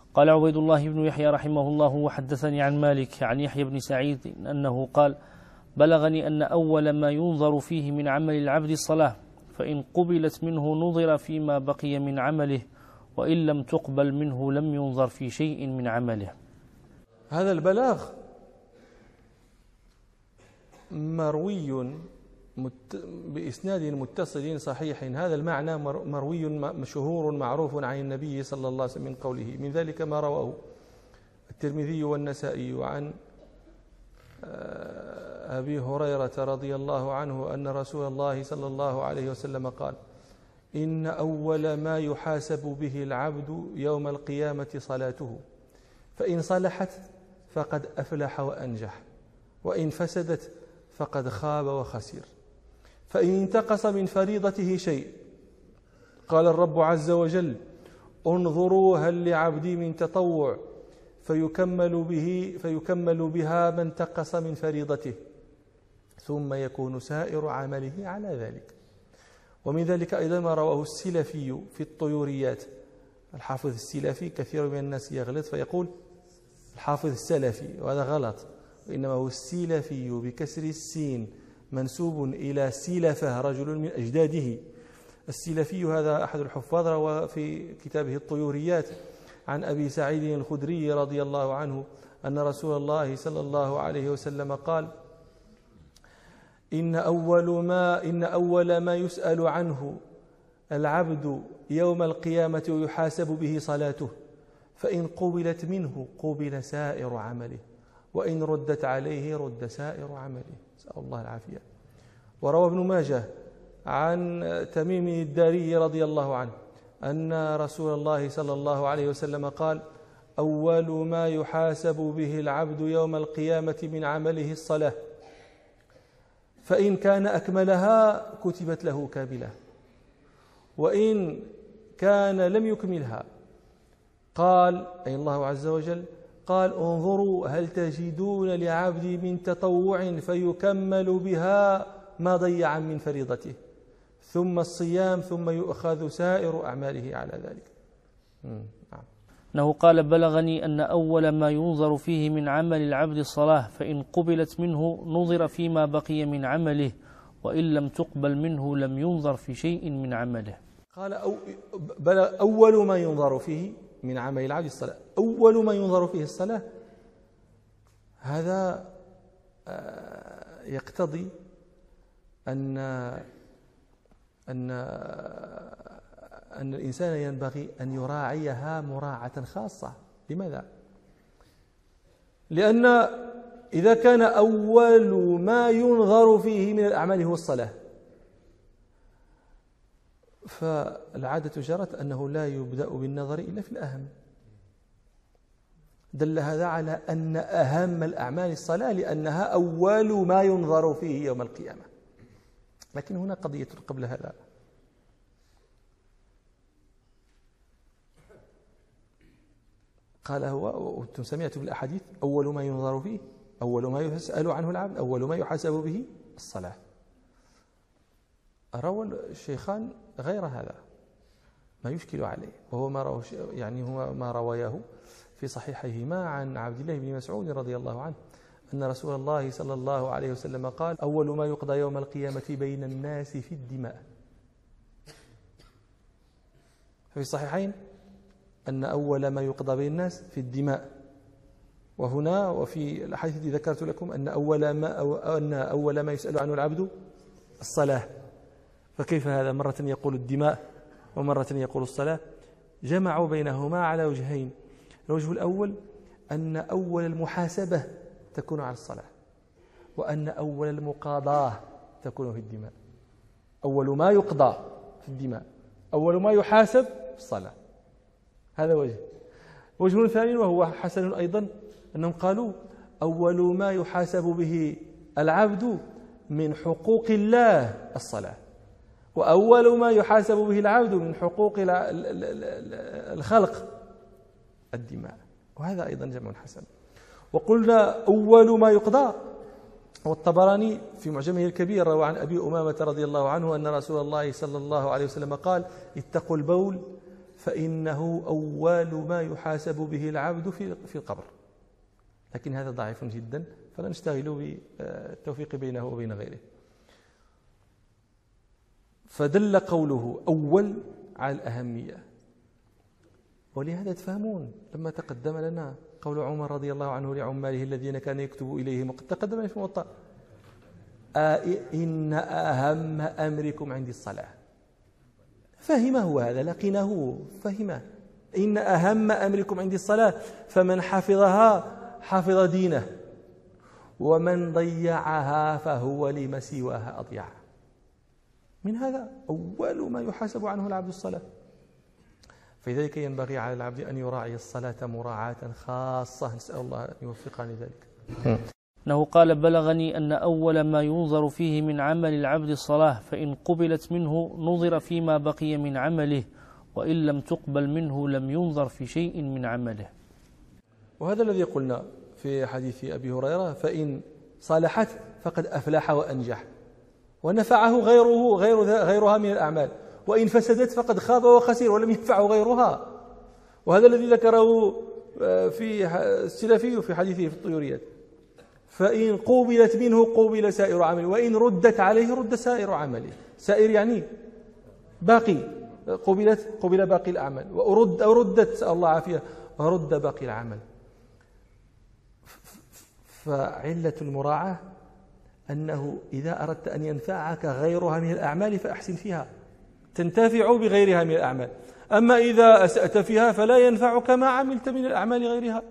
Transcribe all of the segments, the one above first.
قال عبيد الله بن يحيى رحمه الله: وحدثني عن مالك عن يحيى بن سعيد أنه قال: بلغني أن أول ما ينظر فيه من عمل العبد الصلاة، فإن قبلت منه نظر فيما بقي من عمله، وإن لم تقبل منه لم ينظر في شيء من عمله. هذا البلاغ مروي بإسناد متصل صحيح. هذا المعنى مروي مشهور معروف عن النبي صلى الله عليه وسلم من قوله. من ذلك ما رواه الترمذي والنسائي عن أبي هريرة رضي الله عنه أن رسول الله صلى الله عليه وسلم قال: إن أول ما يحاسب به العبد يوم القيامة صلاته، فإن صلحت فقد أفلح وأنجح، وإن فسدت فقد خاب وخسر. فإن انتقص من فريضته شيء قال الرب عز وجل: انظروا هل لعبدي من تطوع فيكمل بها ما انتقص من فريضته، ثم يكون سائر عمله على ذلك. ومن ذلك أيضا ما رواه السلفي في الطيوريات. الحافظ السلفي كثير من الناس يغلط فيقول الحافظ السلفي، وهذا غلط، وإنما هو السلفي بكسر السين منسوب إلى سلفه رجل من أجداده. السلفي هذا أحد الحفاظ، روى في كتابه الطيوريات عن أبي سعيد الخدري رضي الله عنه أن رسول الله صلى الله عليه وسلم قال: إن أول ما يسأل عنه العبد يوم القيامة ويحاسب به صلاته، فإن قبلت منه قبل سائر عمله، وإن ردت عليه رد سائر عمله. نسأل الله العافية. وروى ابن ماجه عن تميم الداري رضي الله عنه أن رسول الله صلى الله عليه وسلم قال: أول ما يحاسب به العبد يوم القيامة من عمله الصلاة، فإن كان أكملها كتبت له كاملة، وإن كان لم يكملها قال أي الله عز وجل قال: انظروا هل تجدون لعبدي من تطوع فيكمل بها ما ضيع من فريضته، ثم الصيام، ثم يؤخذ سائر أعماله على ذلك. نعم. أنه قال: بلغني أن أول ما ينظر فيه من عمل العبد الصلاة، فإن قبلت منه نظر فيما بقي من عمله، وإن لم تقبل منه لم ينظر في شيء من عمله. قال: أول ما ينظر فيه من عمل العبد الصلاة. أول ما ينظر فيه الصلاة، هذا يقتضي أن الإنسان ينبغي أن يراعيها مراعاة خاصة. لماذا؟ لأن إذا كان أول ما ينظر فيه من الأعمال هو الصلاة، فالعادة جرت أنه لا يبدأ بالنظر إلا في الأهم. دل هذا على أن أهم الأعمال الصلاة، لأنها أول ما ينظر فيه يوم القيامة. لكن هنا قضية قبل هذا. قال هو، وأنتم سمعتم بالأحاديث: أول ما ينظر فيه، أول ما يسأل عنه العبد، أول ما يحاسب به الصلاة. روى الشيخان غير هذا ما يشكل عليه، وهو ما رواه هو ما رواياه في صحيحيهما عن عبد الله بن مسعود رضي الله عنه أن رسول الله صلى الله عليه وسلم قال: أول ما يقضى يوم القيامة بين الناس في الدماء. في الصحيحين أن أول ما يقضى بين الناس في الدماء، وهنا وفي الحديث الذي ذكرت لكم أن أول ما يسأل عنه العبد الصلاة. فكيف هذا؟ مرة يقول الدماء ومرة يقول الصلاة. جمعوا بينهما على وجهين. الوجه الأول أن أول المحاسبة تكون على الصلاة، وأن أول المقاضاة تكون في الدماء. أول ما يقضى في الدماء، أول ما يحاسب في الصلاة. هذا وجه ثاني وهو حسن أيضا، أنهم قالوا: أول ما يحاسب به العبد من حقوق الله الصلاة، وأول ما يحاسب به العبد من حقوق الخلق الدماء. وهذا أيضا جمع حسن. وقلنا أول ما يقضى. والطبراني في معجمه الكبير روى عن أبي أمامة رضي الله عنه أن رسول الله صلى الله عليه وسلم قال: اتقوا البول فإنه أول ما يحاسب به العبد في القبر. لكن هذا ضعيف جدا، فلا نشتغل بالتوفيق بينه وبين غيره. فدل قوله أول على الأهمية، ولهذا تفهمون لما تقدم لنا قول عمر رضي الله عنه لعماله الذين كان يكتب إليهم، وقد تقدم في الموطأ: إن أهم أمركم عندي الصلاة. فهمه هذا، لقنه فهمه. إن أهم أمركم عندي الصلاة، فمن حفظها حفظ دينه، ومن ضيعها فهو لما سواها أضيع. من هذا أول ما يحاسب عنه العبد الصلاة. فلذلك ينبغي على العبد أن يراعي الصلاة مراعاة خاصة، نسأل الله أن يوفقنا لذلك. أنه قال: بلغني أن أول ما ينظر فيه من عمل العبد الصلاة، فإن قبلت منه نظر فيما بقي من عمله، وإن لم تقبل منه لم ينظر في شيء من عمله. وهذا الذي قلنا في حديث أبي هريرة: فإن صالحت فقد أفلح وأنجح ونفعه غيرها من الأعمال، وإن فسدت فقد خاب وخسر ولم ينفعه غيرها. وهذا الذي ذكره في السلفي في حديثه في الطيوريات: فإن قبلت منه قبل سائر عمله، وإن ردت عليه رد سائر عمله. سائر يعني باقي، قبل باقي الأعمال، وردت الله عافية ورد باقي العمل. فعلة المراعاة أنه إذا أردت أن ينفعك غيرها من الأعمال فأحسن فيها، تنتفع بغيرها من الأعمال. أما إذا أسأت فيها فلا ينفعك ما عملت من الأعمال غيرها.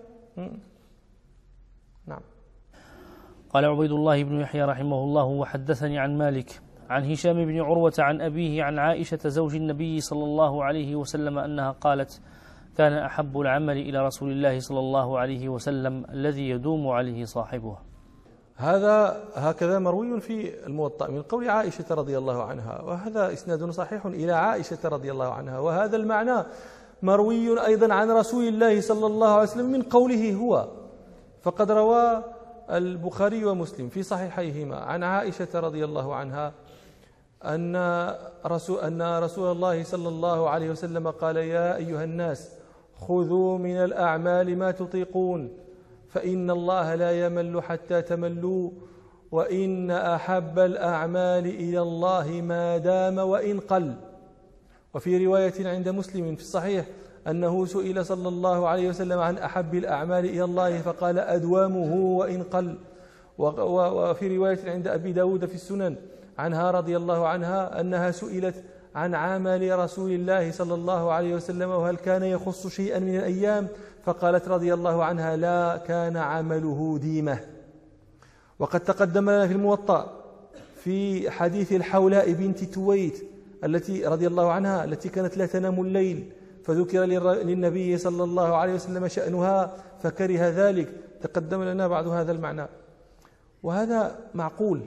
نعم. قال عبيد الله بن يحيى رحمه الله: وحدثني عن مالك عن هشام بن عروة عن أبيه عن عائشة زوج النبي صلى الله عليه وسلم أنها قالت: كان أحب العمل إلى رسول الله صلى الله عليه وسلم الذي يدوم عليه صاحبه. هذا هكذا مروي في الموطأ من قول عائشة رضي الله عنها، وهذا إسناد صحيح إلى عائشة رضي الله عنها. وهذا المعنى مروي أيضا عن رسول الله صلى الله عليه وسلم من قوله هو. فقد روى البخاري ومسلم في صحيحيهما عن عائشة رضي الله عنها أن رسول الله صلى الله عليه وسلم قال: يا أيها الناس خذوا من الأعمال ما تطيقون، فإن الله لا يمل حتى تملوا، وإن أحب الأعمال إلى الله ما دام وإن قل. وفي رواية عند مسلم في الصحيح أنه سئل صلى الله عليه وسلم عن أحب الأعمال إلى الله فقال: أدوامه وإن قل. وفي رواية عند أبي داود في السنن عنها رضي الله عنها أنها سئلت عن عمل رسول الله صلى الله عليه وسلم وهل كان يخص شيئا من الأيام، فقالت رضي الله عنها: لا، كان عمله ديمة. وقد تقدم لنا في الموطأ في حديث الحولاء بنت تويت التي رضي الله عنها التي كانت لا تنام الليل، فذكر للنبي صلى الله عليه وسلم شأنها فكره ذلك. تقدم لنا بعض هذا المعنى، وهذا معقول.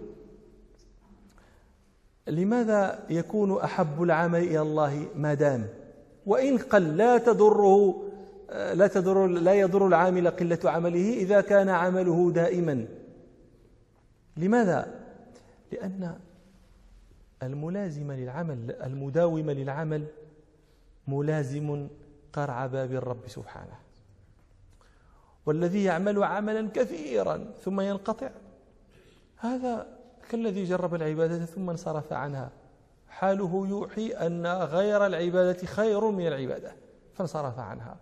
لماذا يكون أحب العمل إلى الله ما دام وإن قل؟ لا يضر العامل قلة عمله إذا كان عمله دائما. لماذا؟ لأن الملازم للعمل المداوم للعمل ملازم قرع باب الرب سبحانه، والذي يعمل عملا كثيرا ثم ينقطع هذا كالذي جرب العبادة ثم انصرف عنها، حاله يوحي أن غير العبادة خير من العبادة فانصرف عنها.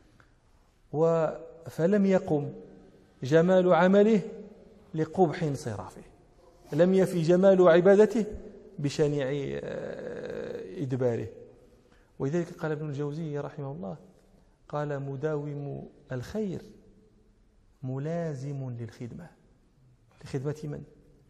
فلم يقم جمال عمله لقبح انصرافه، لم يفي جمال عبادته بشنيع إدباره. ولذلك قال ابن الجوزي رحمه الله، قال: مداوم الخير ملازم للخدمة. لخدمة من؟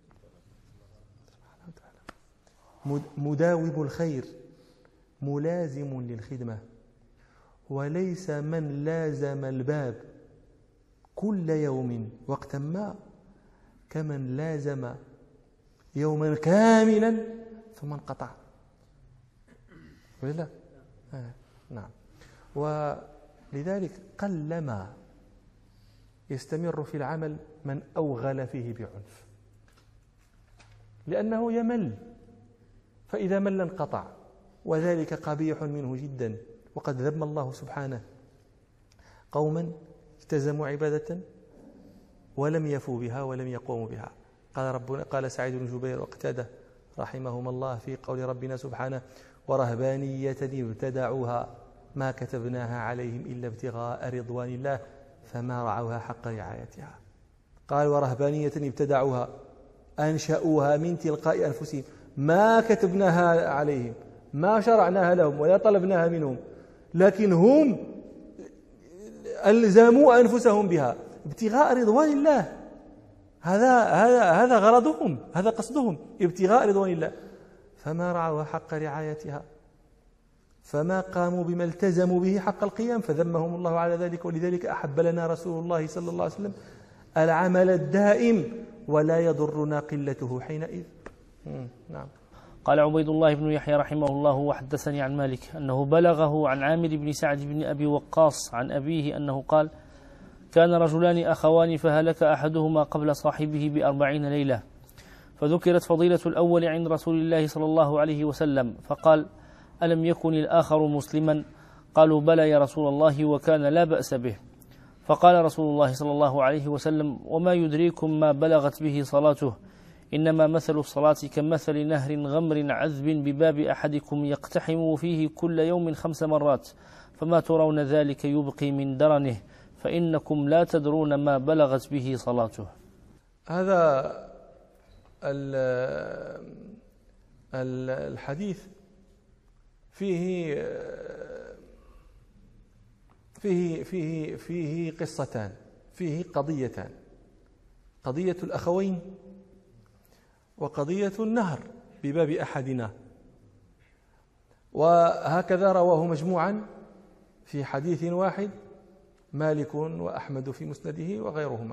مداوم الخير ملازم للخدمة، وليس من لازم الباب كل يوم وقتا ما كمن لازم يوما كاملا ثم انقطع. ولا نعم. ولذلك قلما يستمر في العمل من أوغل فيه بعنف، لأنه يمل، فإذا مل انقطع، وذلك قبيح منه جدا وقد ذم الله سبحانه قوما التزموا عبادة ولم يفوا بها ولم يقوموا بها. قال سعيد بن جبير وقتاده رحمهما الله في قول ربنا سبحانه: ورهبانية ابتدعوها ما كتبناها عليهم إلا ابتغاء رضوان الله فما رعوها حق رعايتها. قال: ورهبانية ابتدعوها، أنشأوها من تلقاء أنفسهم، ما كتبناها عليهم، ما شرعناها لهم ولا طلبناها منهم، لكن هم ألزموا أنفسهم بها ابتغاء رضوان الله. هذا غرضهم، هذا قصدهم، ابتغاء رضوان الله، فما رعوا حق رعايتها، فما قاموا بما التزموا به حق القيام، فذمهم الله على ذلك. ولذلك أحب لنا رسول الله صلى الله عليه وسلم العمل الدائم ولا يضرنا قلته حينئذ. نعم. قال عبيد الله بن يحيى رحمه الله: وحدثني عن مالك أنه بلغه عن عامر بن سعد بن أبي وقاص عن أبيه أنه قال: كان رجلان أخوان فهلك أحدهما قبل صاحبه ب40 ليلة، فذكرت فضيلة الأول عند رسول الله صلى الله عليه وسلم، فقال: ألم يكن الآخر مسلما؟ قالوا: بلى يا رسول الله، وكان لا بأس به. فقال رسول الله صلى الله عليه وسلم: وما يدريكم ما بلغت به صلاته؟ إنما مثل الصلاة كمثل نهر غمر عذب بباب أحدكم يقتحم فيه كل يوم 5 مرات، فما ترون ذلك يبقي من درنه، فإنكم لا تدرون ما بلغت به صلاته. هذا الحديث فيه قصتان، فيه قضيتان: قضية الأخوين وقضية النهر بباب أحدنا. وهكذا رواه مجموعا في حديث واحد مالك وأحمد في مسنده وغيرهما.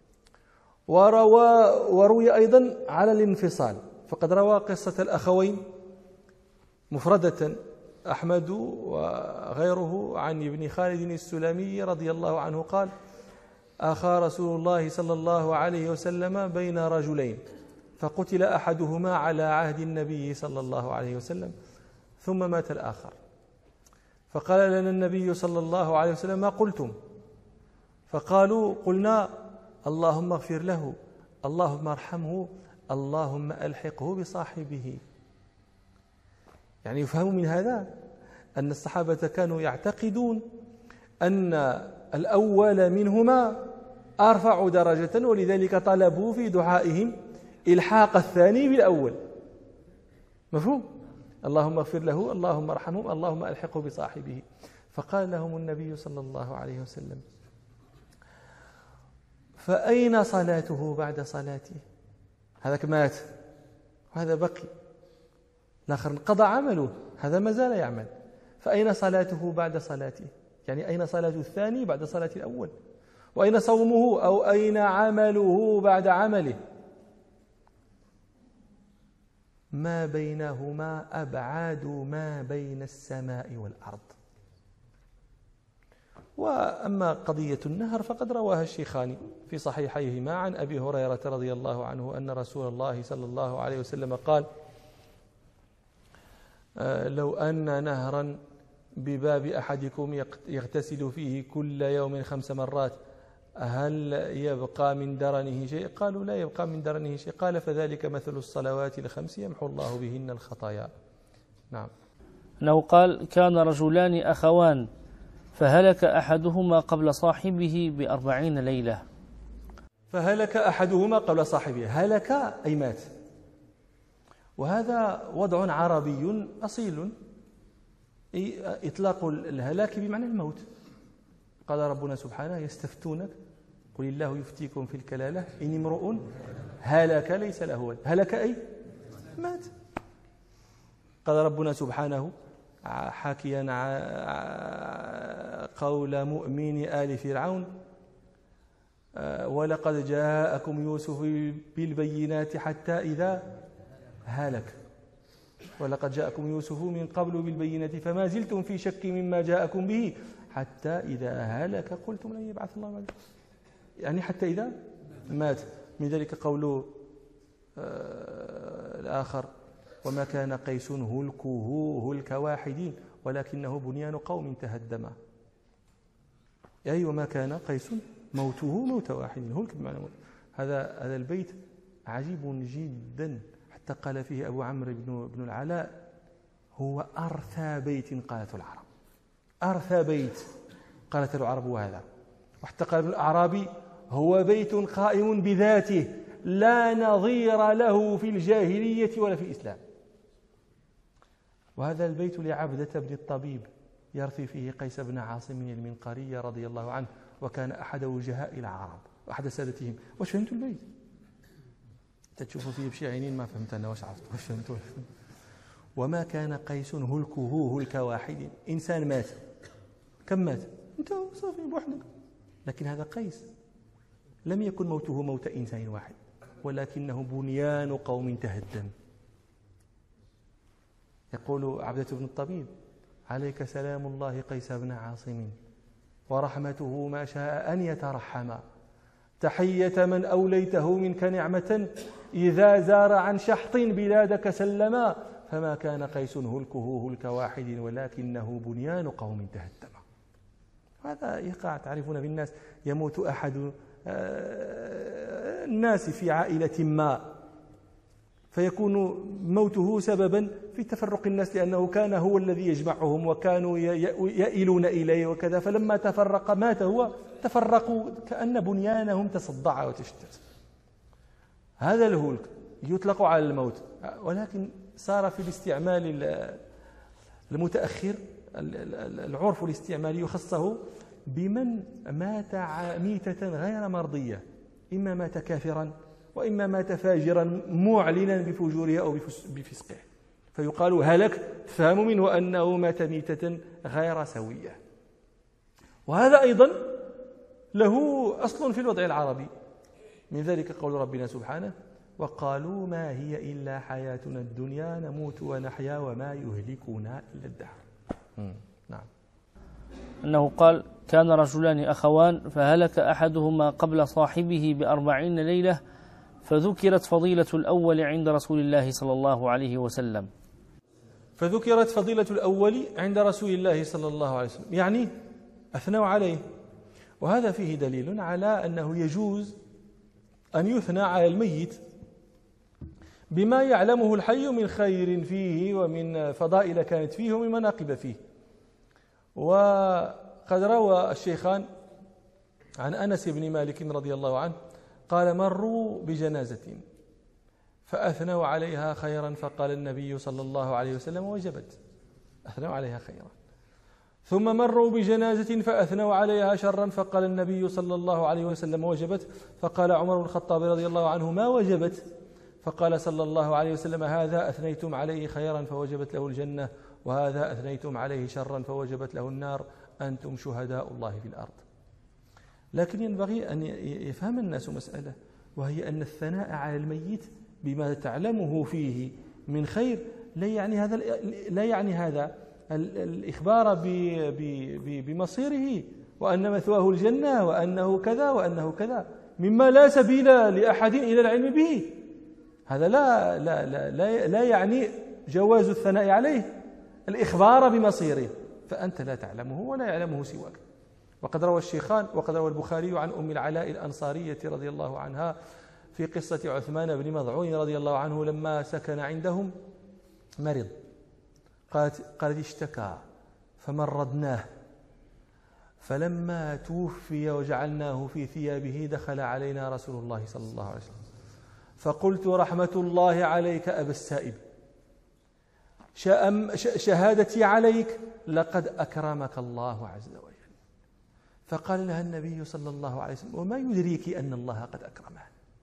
وروي أيضا على الانفصال، فقد روى قصة الأخوين مفردة أحمد وغيره عن ابن خالد السلمي رضي الله عنه قال: أخى رسول الله صلى الله عليه وسلم بين رجلين، فقتل أحدهما على عهد النبي صلى الله عليه وسلم، ثم مات الآخر، فقال لنا النبي صلى الله عليه وسلم: ما قلتم؟ فقالوا: قلنا اللهم اغفر له، اللهم ارحمه، اللهم ألحقه بصاحبه. يعني يفهم من هذا أن الصحابة كانوا يعتقدون أن الأول منهما أرفع درجة، ولذلك طلبوا في دعائهم إلحاق الثاني بالأول. مفهوم؟ اللهم اغفر له، اللهم ارحمه، اللهم ألحقه بصاحبه. فقال لهم النبي صلى الله عليه وسلم: فأين صلاته بعد صلاته؟ هذاك مات وهذا بقي، الآخر انقضى عمله، هذا ما زال يعمل. فأين صلاته بعد صلاته؟ يعني أين صلاة الثاني بعد صلاة الأول؟ وأين صومه أو أين عمله بعد عمله؟ ما بينهما أبعاد ما بين السماء والأرض. وأما قضية النهر فقد رواها الشيخان في صحيحيهما عن أبي هريرة رضي الله عنه أن رسول الله صلى الله عليه وسلم قال: لو أن نهرا بباب أحدكم يغتسل فيه كل يوم 5 مرات هل يبقى من درنه شيء؟ قالوا: لا يبقى من درنه شيء. قال: فذلك مثل الصلوات ال5 يمحو الله بهن الخطايا. نعم. أنه قال: كان رجلان أخوان فهلك أحدهما قبل صاحبه ب40 ليلة. فهلك أحدهما قبل صاحبه، هلك أي مات. وهذا وضع عربي أصيل، إطلاق الهلاك بمعنى الموت. قال ربنا سبحانه: يستفتونك قل الله يفتيكم في الكلالة إن امرؤ هلك ليس له ولد. هلك أي مات. قال ربنا سبحانه حاكيا قول مؤمن آل فرعون: ولقد جاءكم يوسف بالبينات حتى إذا هلك، ولقد جاءكم يوسف من قبل بالبينات فما زلتم في شك مما جاءكم به حتى إذا هلك قلتم لن يبعث الله بعد، يعني حتى إذا مات. من ذلك قوله الآخر: وما كان قيس هلكه هلك واحد ولكنه بنيان قوم تهدم. أي وما كان قيس موته موت واحد، هلك بمعنى موت. هذا البيت عجيب جدا، حتى قال فيه أبو عمرو بن العلاء: هو أرثى بيت قالته العرب. أرثى بيت قالت العرب هذا. وحتى قال ابن الأعرابي: هو بيت قائم بذاته لا نظير له في الجاهلية ولا في الإسلام. وهذا البيت لعبدة بن الطبيب يرثي فيه قيس بن عاصم المنقري رضي الله عنه، وكان أحد وجهاء العرب وأحد سادتهم. واش فهمتوا البيت؟ تشوفوا فيه بشي عينين ما فهمت أنا واش عرفت واش فهمتوا. وما كان قيس هلكه هلك واحد. إنسان مات، كم مات؟ أنت صافي بوحدك. لكن هذا قيس لم يكن موته موت إنسان واحد، ولكنه بنيان قوم تهدم. يقول عبدة بن الطبيب: عليك سلام الله قيس بن عاصم، ورحمته ما شاء أن يترحم، تحية من أوليته منك نعمة، إذا زار عن شحط بلادك سلما، فما كان قيس هلكه هلك واحد، ولكنه بنيان قوم تهدم. هذا يقع، تعرفون في الناس يموت أحد الناس في عائلة ما، فيكون موته سببا في تفرق الناس، لأنه كان هو الذي يجمعهم وكانوا يئلون إليه وكذا، فلما تفرق مات هو، تفرقوا كأن بنيانهم تصدع وتشتت. هذا الهلك يطلق على الموت، ولكن صار في الاستعمال المتأخر العرف الاستعمالي يخصه بمن مات ميتة غير مرضية، إما مات كافرا وإما مات فاجرا معلنا بفجوره أو بفسقه، فيقال هلك، تفهم منه أنه مات ميتة غير سوية. وهذا أيضا له أصل في الوضع العربي، من ذلك قول ربنا سبحانه: وقالوا ما هي إلا حياتنا الدنيا نموت ونحيا وما يهلكنا إلا الدهر. نعم. أنه قال: كان رجلان أخوان فهلك أحدهما قبل صاحبه ب40 ليلة، فذكرت فضيلة الأول عند رسول الله صلى الله عليه وسلم. فذكرت فضيلة الأول عند رسول الله صلى الله عليه وسلم، يعني أثنوا عليه. وهذا فيه دليل على أنه يجوز أن يثنى على الميت بما يعلمه الحي من خير فيه ومن فضائل كانت فيه ومن مناقب فيه. وقد روى الشيخان عن أنس بن مالك رضي الله عنه قال: مروا بجنازة فأثنوا عليها خيرا، فقال النبي صلى الله عليه وسلم: وجبت. أثنوا عليها خيرا. ثم مروا بجنازة فأثنوا عليها شرا، فقال النبي صلى الله عليه وسلم: وجبت. فقال عمر بن الخطاب رضي الله عنه: ما وجبت؟ فقال صلى الله عليه وسلم: هذا أثنيتم عليه خيرا فوجبت له الجنة، وهذا أثنيتم عليه شرا فوجبت له النار، أنتم شهداء الله في الأرض. لكن ينبغي أن يفهم الناس مسألة، وهي أن الثناء على الميت بما تعلمه فيه من خير لا يعني هذا الإخبار بمصيره وأن مثواه الجنة وأنه كذا وأنه كذا، مما لا سبيل لأحد إلى العلم به. هذا لا يعني جواز الثناء عليه الإخبار بمصيره، فأنت لا تعلمه ولا يعلمه سواك. وقد روى الشيخان وقد روى البخاري عن أم العلاء الأنصارية رضي الله عنها في قصة عثمان بن مضعون رضي الله عنه لما سكن عندهم مرض، قالت: اشتكى فمرضناه، فلما توفي وجعلناه في ثيابه دخل علينا رسول الله صلى الله عليه وسلم، فقلت: رحمة الله عليك أبا السائب، شهادتي عليك لقد أكرمك الله عز وجل. فقال لها النبي صلى الله عليه وسلم: وما يدريك أن الله قد أكرمه؟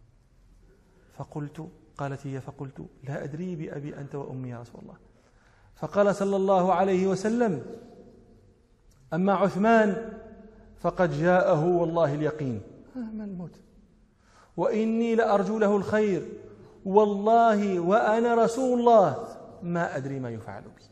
قالت هي: فقلت: لا أدري بأبي أنت وأمي يا رسول الله. فقال صلى الله عليه وسلم: أما عثمان فقد جاءه والله اليقين، ما الموت، وإني لأرجو له الخير، والله وأنا رسول الله ما أدري ما يفعل بي.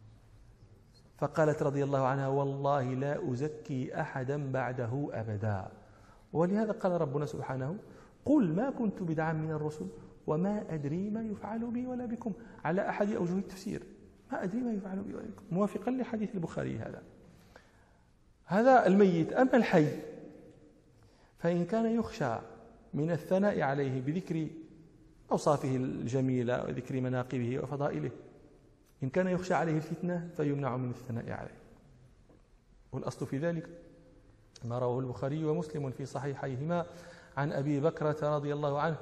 فقالت رضي الله عنها: والله لا أزكي أحدا بعده أبدا. ولهذا قال ربنا سبحانه: قل ما كنت بدعا من الرسل وما أدري ما يفعل بي ولا بكم، على أحد أوجه التفسير. ما أدري ما يفعل بي وبكم، موافقا لحديث البخاري هذا الميت. أما الحي فإن كان يخشى من الثناء عليه بذكر أوصافه الجميلة وذكر مناقبه وفضائله، إن كان يخشى عليه الفتنة فيمنع من الثناء عليه. والأصل في ذلك ما رواه البخاري ومسلم في صحيحيهما عن أبي بكرة رضي الله عنه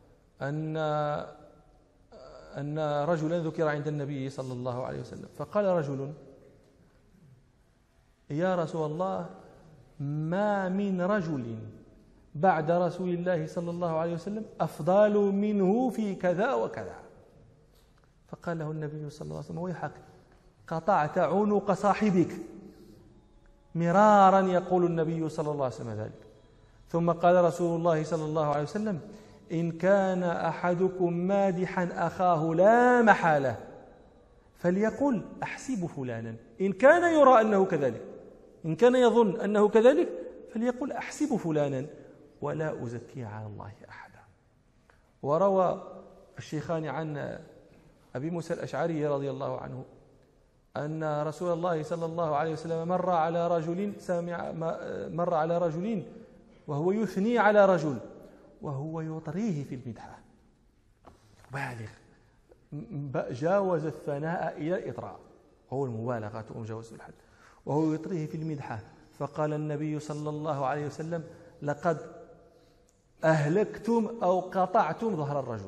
أن رجلا ذكر عند النبي صلى الله عليه وسلم، فقال رجل: يا رسول الله، ما من رجل بعد رسول الله صلى الله عليه وسلم أفضل منه في كذا وكذا. فقال له النبي صلى الله عليه وسلم: ويحك، قطعت عنق صاحبك. مرارا يقول النبي صلى الله عليه وسلم ذلك. ثم قال رسول الله صلى الله عليه وسلم: إن كان أحدكم مادحا أخاه لا محالة فليقل أحسب فلانا، إن كان يرى أنه كذلك، إن كان يظن أنه كذلك فليقل أحسب فلانا ولا أزكي على الله أحدا. وروى الشيخان عن أبي موسى الأشعري رضي الله عنه أن رسول الله صلى الله عليه وسلم مر على رجل وهو يثني على رجل وهو يطريه في المدحة، بالغ، جاوز الثناء إلى الإطراء، هو المبالغة ومجاوز الحد، وهو يطريه في المدحة. فقال النبي صلى الله عليه وسلم: لقد أهلكتم أو قطعتم ظهر الرجل.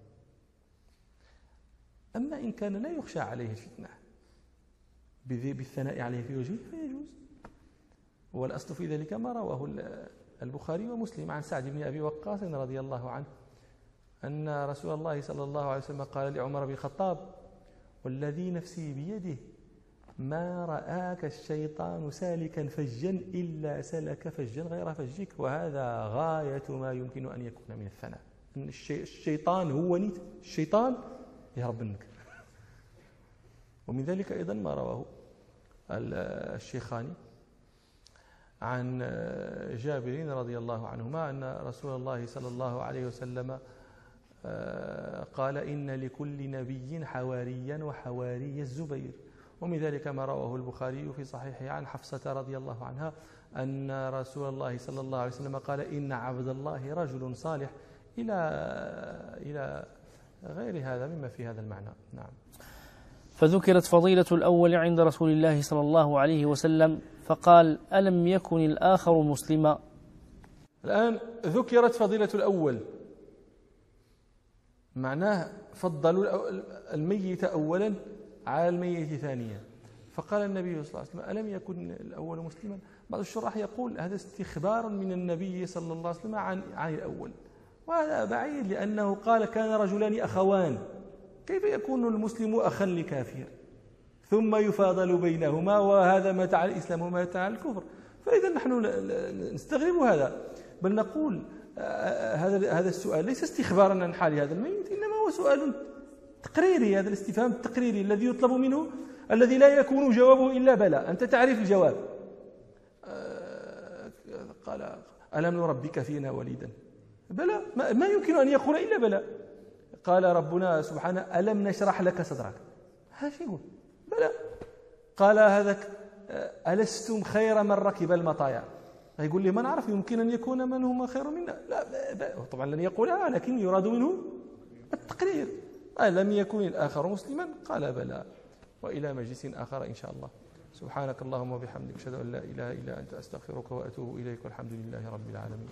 أما إن كان لا يخشى عليه الفتنة بالثناء عليه في وجهه فيجوز. والأصل في ذلك ما رواه البخاري ومسلم عن سعد بن أبي وقاص رضي الله عنه أن رسول الله صلى الله عليه وسلم قال لعمر بن الخطاب: والذي نفسي بيده ما رآك الشيطان سالكا فجا إلا سلك فجا غير فجك. وهذا غاية ما يمكن أن يكون من الثناء. الشيطان هو نيت الشيطان يهرب منك. ومن ذلك أيضا ما رواه الشيخان عن جابر رضي الله عنهما أن رسول الله صلى الله عليه وسلم قال: إن لكل نبي حواريا وحواري الزبير. ومن ذلك ما رواه البخاري في صحيحه عن حفصة رضي الله عنها أن رسول الله صلى الله عليه وسلم قال: إن عبد الله رجل صالح، إلى غير هذا مما في هذا المعنى. نعم. فذكرت فضيلة الأول عند رسول الله صلى الله عليه وسلم فقال: ألم يكن الآخر مسلما؟ الآن ذكرت فضيلة الأول، معناه فضلوا الميت أولا على الميت ثانيا. فقال النبي صلى الله عليه وسلم: ألم يكن الأول مسلما؟ بعض الشراح يقول هذا استخبار من النبي صلى الله عليه وسلم عن الأول، وهذا بعيد، لأنه قال: كان رجلان أخوان، كيف يكون المسلم أخا لكافر ثم يفاضل بينهما، وهذا ما تعالى الإسلام وما تعالى الكفر؟ فإذا نحن نستغرب هذا، بل نقول هذا السؤال ليس استخبارا عن حال هذا الميت، إنما هو سؤال تقريري. هذا الاستفهام التقريري الذي يطلب منه، الذي لا يكون جوابه إلا بلى، أنت تعرف الجواب. قال: ألم نربك فينا وليدا؟ بلى، ما يمكن أن يقول إلا بلى. قال ربنا سبحانه: ألم نشرح لك صدرك؟ هذا شيء يقول بلى. قال: هذاك ألستم خير من ركب المطايا؟ يقول لي: ما نعرف، يمكن أن يكون من هم خير منا. لا، طبعا لن يقولها، لكن يراد منه التقرير. ألم يكن الآخر مسلما؟ قال: بلى. وإلى مجلس آخر إن شاء الله. سبحانك اللهم وبحمدك، أشهد أن لا إله إلا أنت، أستغفرك وأتوب إليك، والحمد لله رب العالمين.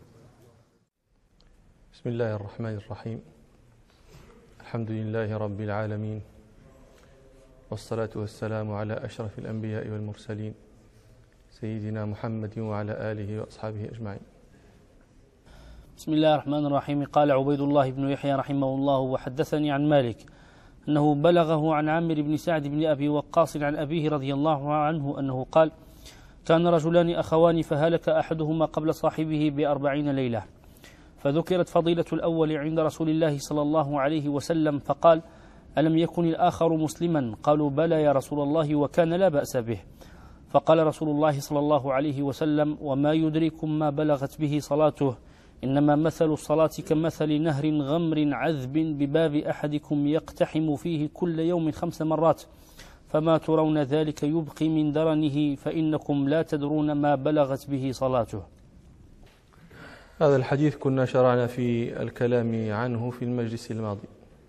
بسم الله الرحمن الرحيم. الحمد لله رب العالمين، والصلاة والسلام على أشرف الأنبياء والمرسلين سيدنا محمد وعلى آله وأصحابه أجمعين. بسم الله الرحمن الرحيم. قال عبيد الله بن يحيى رحمه الله: وحدثني عن مالك أنه بلغه عن عامر بن سعد بن أبي وقاص عن أبيه رضي الله عنه أنه قال: كان رجلان أخوان فهلك أحدهما قبل صاحبه ب40 ليلة، فذكرت فضيلة الأول عند رسول الله صلى الله عليه وسلم فقال: ألم يكن الآخر مسلما؟ قالوا: بلى يا رسول الله، وكان لا بأس به. فقال رسول الله صلى الله عليه وسلم: وما يدريكم ما بلغت به صلاته، إنما مثل الصلاة كمثل نهر غمر عذب بباب أحدكم يقتحم فيه كل يوم 5 مرات، فما ترون ذلك يبقي من درنه فإنكم لا تدرون ما بلغت به صلاته. هذا الحديث كنا شرعنا في الكلام عنه في المجلس الماضي.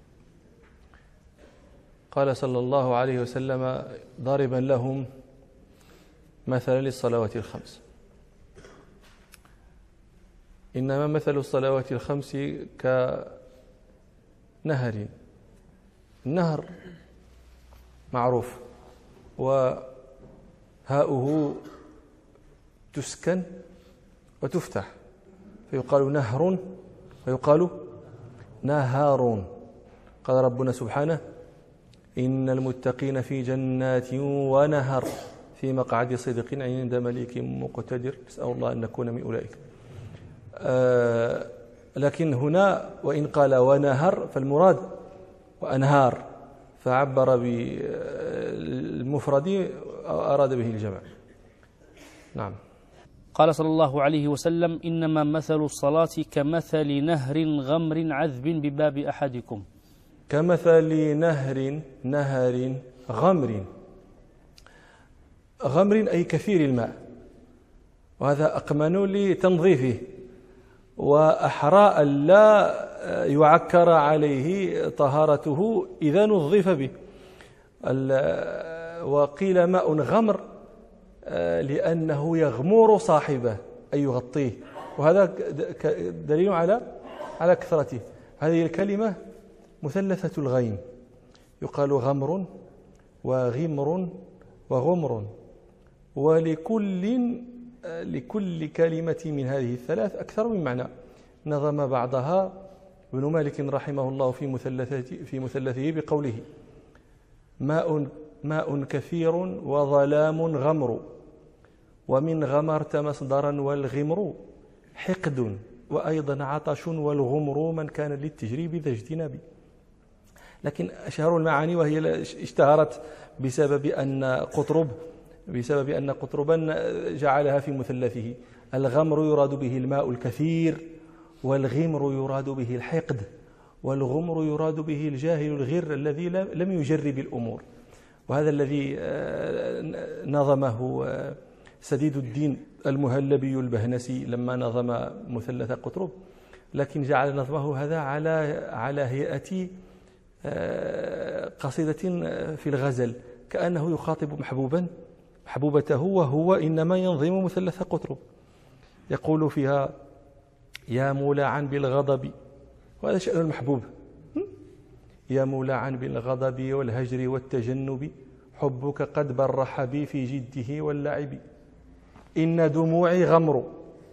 قال صلى الله عليه وسلم ضاربا لهم مثلا للصلوات الخمس: إنما مثل الصلوات الخمس كنهر. النهر معروف، وهاؤه تسكن وتفتح فيقال نهر ويقال نهار. قال ربنا سبحانه: إن المتقين في جنات ونهر في مقعد صدق عند مليك مقتدر. نسأل الله أن نكون من أولئك. لكن هنا وإن قال ونهر فالمراد وأنهار، فعبر بالمفرد أراد به الجمع. نعم. قال صلى الله عليه وسلم: إنما مثل الصلاة كمثل نهر غمر عذب بباب أحدكم. كمثل نهر غمر أي كثير الماء، وهذا أقمن لتنظيفه وأحرى لا يعكر عليه طهارته إذا نظف به. وقيل ماء غمر لأنه يغمر صاحبه أي يغطيه، وهذا دليل على كثرته. هذه الكلمة مثلثة الغين، يقال غمر وغمر وغمر، ولكل كلمة من هذه الثلاث أكثر من معنى. نظم بعضها ابن مالك رحمه الله في مثلثه بقوله: ماء كثير وظلام غمر، ومن غمرت مصدرا والغمر حقد، وأيضا عطش والغمر من كان للتجريب ذا اجتناب. لكن أشهر المعاني وهي اشتهرت بسبب أن قطربا جعلها في مثلثه: الغمر يراد به الماء الكثير، والغمر يراد به الحقد، والغمر يراد به الجاهل الغر الذي لم يجرب الأمور. وهذا الذي نظمه سديد الدين المهلبي البهنسي لما نظم مثلث قطرب، لكن جعل نظمه هذا على هيئة قصيدة في الغزل، كأنه يخاطب محبوبته وهو إنما ينظم مثلث قطرب. يقول فيها: يا مولعا بالغضب، وهذا شأن المحبوب، يا مولعا بالغضب والهجر والتجنب، حبك قد برح بي في جده واللعب، إن دموعي غمر،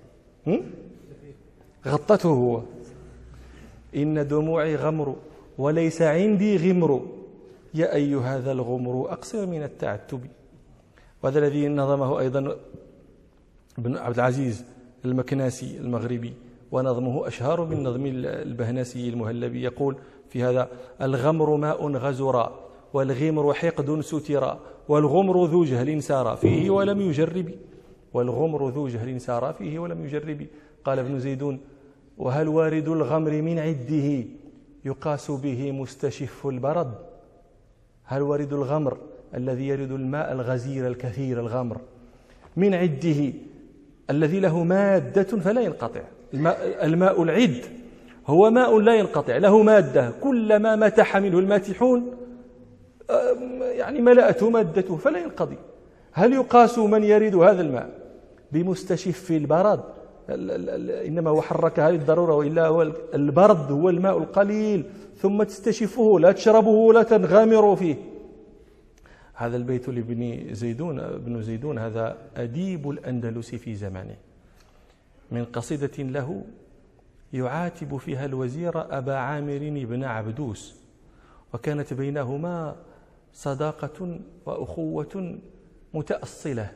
غطته هو، إن دموعي غمر وليس عندي غمر، يا أيها هذا الغمر أقصر من التعتب. وهذا الذي نظمه أيضا ابن عبد العزيز المكناسي المغربي، ونظمه أشهر من نظم البهنسي المهلبي. يقول في هذا: الغمر ماء غزرا، والغمر حقد سترا، والغمر ذو جهل سار فيه ولم يجرب، والغمر ذو جهل سار فيه ولم يجرب. قال ابن زيدون: وهل وارد الغمر من عده يقاس به مستشف البرد؟ هل وارد الغمر الذي يرد الماء الغزير الكثير الغمر من عده الذي له مادة فلا ينقطع؟ الماء العد هو ماء لا ينقطع، له مادة، كلما متح منه الماتحون يعني ملأته مادته فلا ينقضي. هل يقاس من يرد هذا الماء بمستشف البرد؟ إنما هو حركها للضرورة، وإلا هو البرد هو الماء القليل ثم تستشفه، لا تشربه ولا تنغمر فيه. هذا البيت لابن زيدون هذا أديب الأندلس في زمانه، من قصيدة له يعاتب فيها الوزير أبا عامر بن عبدوس، وكانت بينهما صداقة وأخوة متأصلة،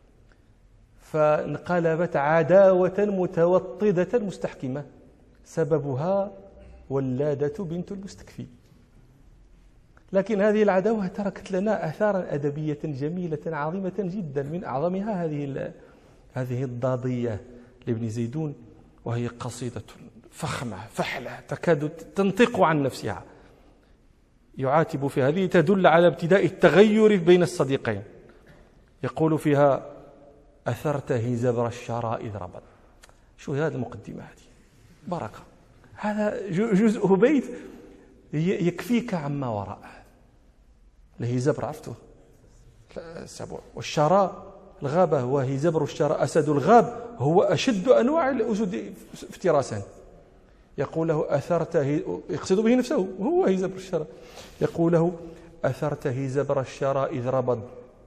فانقلبت عداوة متوطدة مستحكمة، سببها ولادة بنت المستكفي. لكن هذه العداوة تركت لنا آثارا أدبية جميلة عظيمة جدا، من أعظمها هذه الضادية لابن زيدون، وهي قصيدة فخمة فحلة تكاد تنطق عن نفسها، يعاتب في هذه تدل على ابتداء التغير بين الصديقين. يقول فيها: أثرته زبر الشراء إذ ربط. شو هذه المقدمة هذه بركة، هذا جزء بيت يكفيك عما وراءه. اللي هي زبر عرفته السبع، والشراء الغابة وهي زبر الشراء أسد الغاب هو أشد أنواع الأسود افتراسا. يقول له: أثرته، يقصد به نفسه هو هي زبر الشراء، يقول له: أثرته زبر الشراء إذ ربض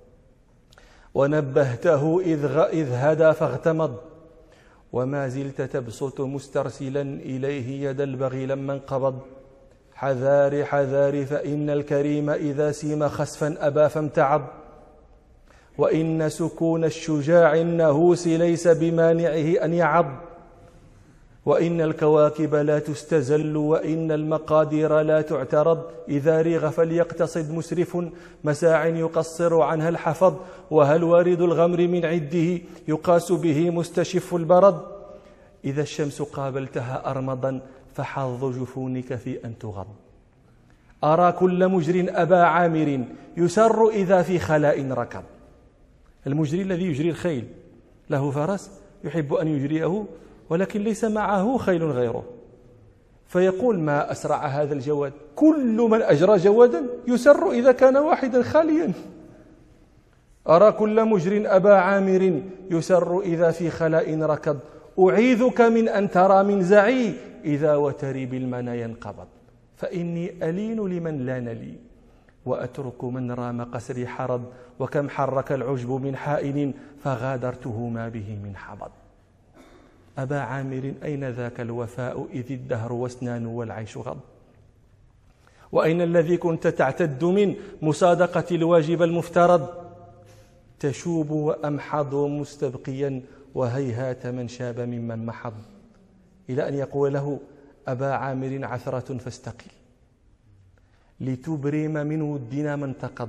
ونبهته إذ هدى فاغتمض وما زلت تبسط مسترسلا إليه يد البغي لما انقبض حذاري حذاري فإن الكريم إذا سيم خسفا أبى فامتعض وإن سكون الشجاع النهوس ليس بمانعه أن يعض وإن الكواكب لا تستزل وإن المقادير لا تعترض إذا ريغ فليقتصد مسرف مساع يقصر عنها الحفظ وهل وارد الغمر من عده يقاس به مستشف البرد إذا الشمس قابلتها أرمضا فحظ جفونك في أن تغض أرى كل مجر أبا عامر يسر إذا في خلاء ركض. المجري الذي يجري الخيل له فرس يحب أن يجريه ولكن ليس معه خيل غيره، فيقول: ما أسرع هذا الجواد، كل من أجرى جوادا يسر إذا كان واحدا خاليا. أرى كل مجر أبا عامر يسر إذا في خلاء ركض أعيذك من أن ترى من زعي إذا وتري بالمنى ينقبض فإني ألين لمن لان لي وأترك من رام قسري حرض وكم حرك العجب من حائن فغادرته ما به من حبض. أبا عامر أين ذاك الوفاء إذ الدهر واسنان والعيش غض وأين الذي كنت تعتد من مصادقة الواجب المفترض تشوب وأمحض مستبقيا وهيهات من شاب ممن محض إلى أن يقول له: أبا عامر عثرة فاستقل لتبرم من ودنا من تقض.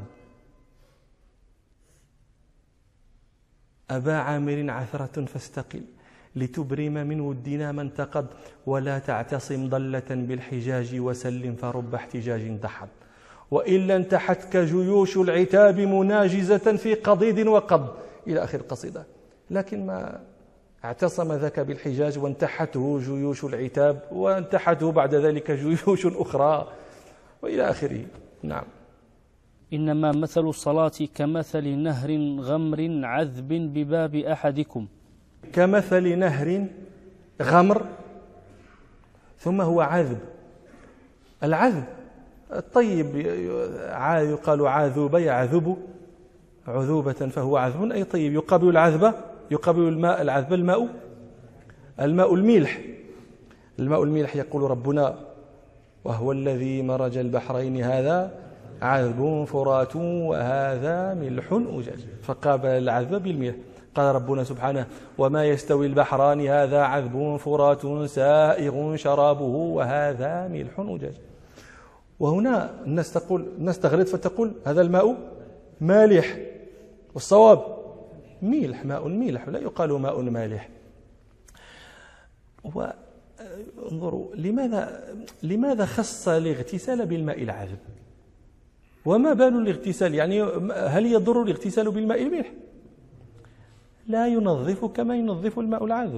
أبا عامر عثرة فاستقل لتبرم من ودنا من تقض ولا تعتصم ضلة بالحجاج وسل فرب احتجاج ضحض وإلا انتحتك جيوش العتاب مناجزة في قضيض وقض إلى آخر القصيدة. لكن ما اعتصم ذاك بالحجاج وانتحته جيوش العتاب وانتحته بعد ذلك جيوش أخرى وإلى آخره. نعم. إنما مثل الصلاة كمثل نهر غمر عذب بباب أحدكم. كمثل نهر غمر ثم هو عذب. العذب الطيب يقال عاذوب يعذب عذوبة فهو عذب أي طيب. يقابل العذبة يقابل الماء العذب الماء الميلح. الماء الميلح يقول ربنا: وهو الذي مرج البحرين هذا عذب فرات وهذا ملح أجاج فقابل العذب بالميلح. قال ربنا سبحانه: وما يستوي البحران هذا عذب فرات سائغ شرابه وهذا ملح أجاج. وهنا الناس تغلط فتقول هذا الماء مالح والصواب ميلح، ماء ميلح لا يقال ماء مالح. وانظروا لماذا خص الاغتسال بالماء العذب؟ وما بال الاغتسال؟ يعني هل يضر الاغتسال بالماء الملح؟ لا ينظف كما ينظف الماء العذب.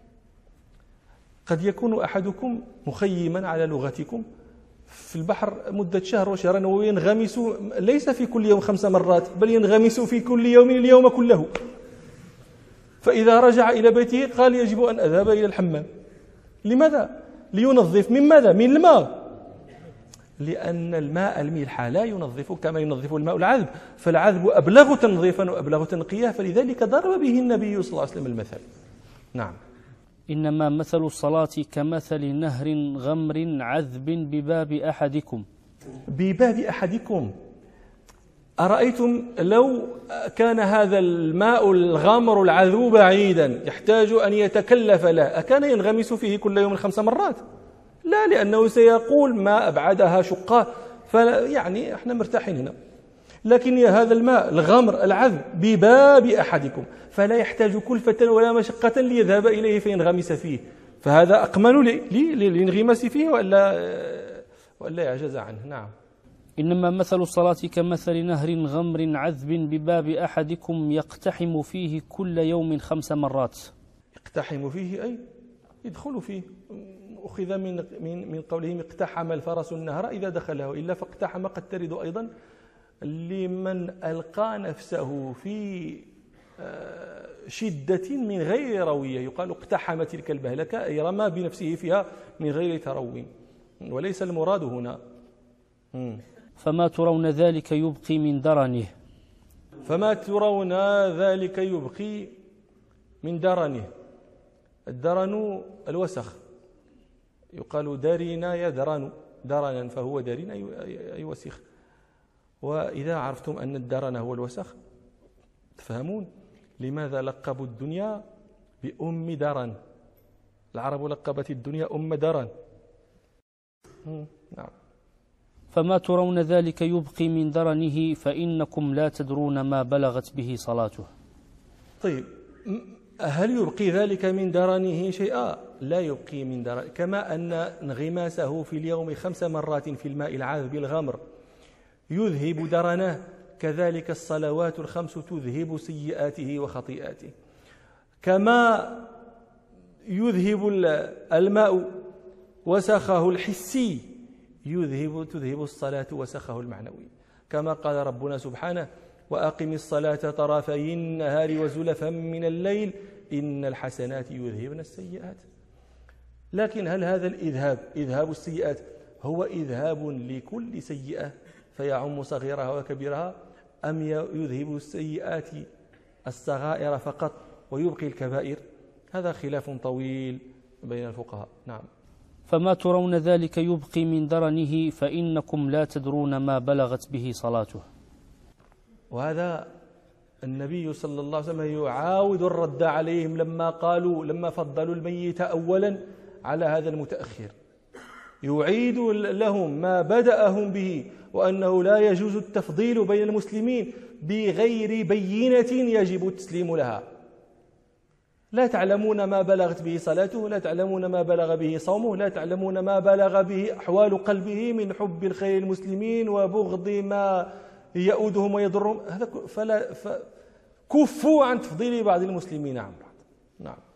قد يكون أحدكم مخيما على لغتكم في البحر مدة شهر وشهرين وينغمس ليس في كل يوم 5 مرات بل ينغمس في كل يوم اليوم كله، فإذا رجع إلى بيته قال: يجب أن أذهب إلى الحمام. لماذا؟ لينظف من ماذا؟ من الماء، لأن الماء الملح لا ينظف كما ينظف الماء العذب، فالعذب أبلغ تنظيفا وأبلغ تنقية، فلذلك ضرب به النبي صلى الله عليه وسلم المثل. نعم. إنما مثل الصلاة كمثل نهر غمر عذب بباب أحدكم. بباب أحدكم. أرأيتم لو كان هذا الماء الغامر العذوب بعيدا يحتاج أن يتكلف له، أكان ينغمس فيه كل يوم 5 مرات؟ لا، لأنه سيقول ما أبعدها شقة، يعني احنا مرتاحين هنا. لكن هذا الماء الغمر العذب بباب أحدكم فلا يحتاج كلفة ولا مشقة ليذهب إليه فينغمس فيه، فهذا أقمن للانغماس فيه وألا يعجز عنه. نعم. إنما مثل الصلاة كمثل نهر غمر عذب بباب أحدكم يقتحم فيه كل يوم 5 مرات. يقتحم فيه أي يدخل فيه، أخذ من قولهم اقتحم الفرس النهر إذا دخله، إلا فاقتحم قد ترد أيضا لمن ألقى نفسه في شدة من غير روية، يقال اقتحم تلك البهلكة أي رمى بنفسه فيها من غير تروي، وليس المراد هنا. فما ترون ذلك يبقي من درنه. فما ترون ذلك يبقي من درنه. الدرن الوسخ، يقال درن يدرن درنا، فهو درن أي وسخ. وإذا عرفتم أن الدرن هو الوسخ تفهمون لماذا لقبوا الدنيا بأم درن. العرب لقبت الدنيا أم درن. نعم. فما ترون ذلك يبقي من درنه فإنكم لا تدرون ما بلغت به صلاته. طيب، هل يبقي ذلك من درنه شيئا؟ لا يبقي من درنه، كما أن انغماسه في اليوم 5 مرات في الماء العذب الغمر يذهب درنه، كذلك الصلوات ال5 تذهب سيئاته وخطيئاته. كما يذهب الماء وسخه الحسي تذهب الصلاة وسخه المعنوي، كما قال ربنا سبحانه: وأقم الصلاة طرفي النهار وزلفا من الليل إن الحسنات يذهبن السيئات. لكن هل هذا إذهاب السيئات هو إذهاب لكل سيئة فيعم صغيرها وكبيرها، أم يذهب السيئات الصغائر فقط ويبقي الكبائر؟ هذا خلاف طويل بين الفقهاء. نعم. فما ترون ذلك يبقي من درنه فإنكم لا تدرون ما بلغت به صلاته. وهذا النبي صلى الله عليه وسلم يعاود الرد عليهم لما فضلوا الميت أولا على هذا المتأخر، يعيد لهم ما بدأهم به، وأنه لا يجوز التفضيل بين المسلمين بغير بينة يجب التسليم لها. لا تعلمون ما بلغت به صلاته، لا تعلمون ما بلغ به صومه، لا تعلمون ما بلغ به أحوال قلبه من حب الخير المسلمين وبغض ما يؤودهم ويضرهم. كفوا عن تفضيل بعض المسلمين عن بعض. نعم.